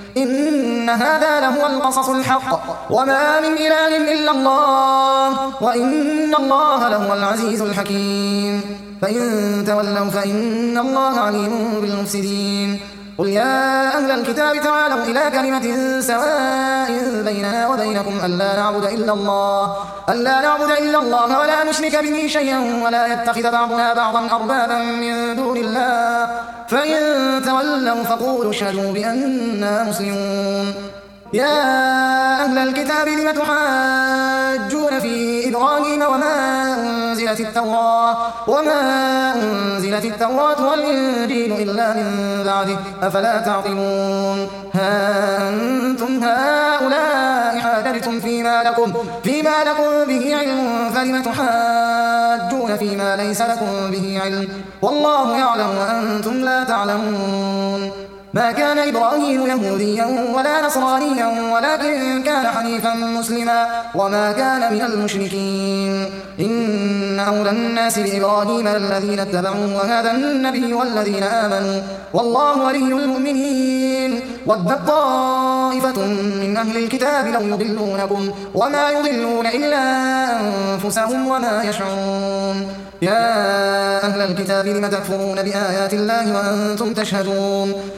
إن هذا لهو القصص الحق وما من إله إلا الله وإن الله لهو العزيز الحكيم فإن تولوا فإن الله عليم بالمفسدين قل يا أهل الكتاب تعالوا إلى كلمة سواء بيننا وبينكم ألا نعبد إلا الله ولا نشرك به شيئا ولا يتخذ بعضنا بعضا أربابا من دون الله فإن تولوا فقولوا اشهدوا بأننا مسلمون يا أهل الكتاب لم تحاجون في إبراهيم وما أنزلت التوراة والإنجيل إلا من بعده أفلا تعقلون ها أنتم هؤلاء حاججتم فيما لكم به علم فلم تحاجون فيما ليس لكم به علم والله يعلم وأنتم لا تعلمون ما كان إبراهيم يهوديا ولا نصرانيا ولكن كان حنيفا مسلما وما كان من المشركين إن أولى الناس بإبراهيم الذين اتبعوه وهذا النبي والذين آمنوا والله ولي المؤمنين ودت طائفة من أهل الكتاب لو يضلونكم وما يضلون إلا أنفسهم وما يشعرون يا أهل الكتاب لم تكفرون بآيات الله وأنتم تشهدون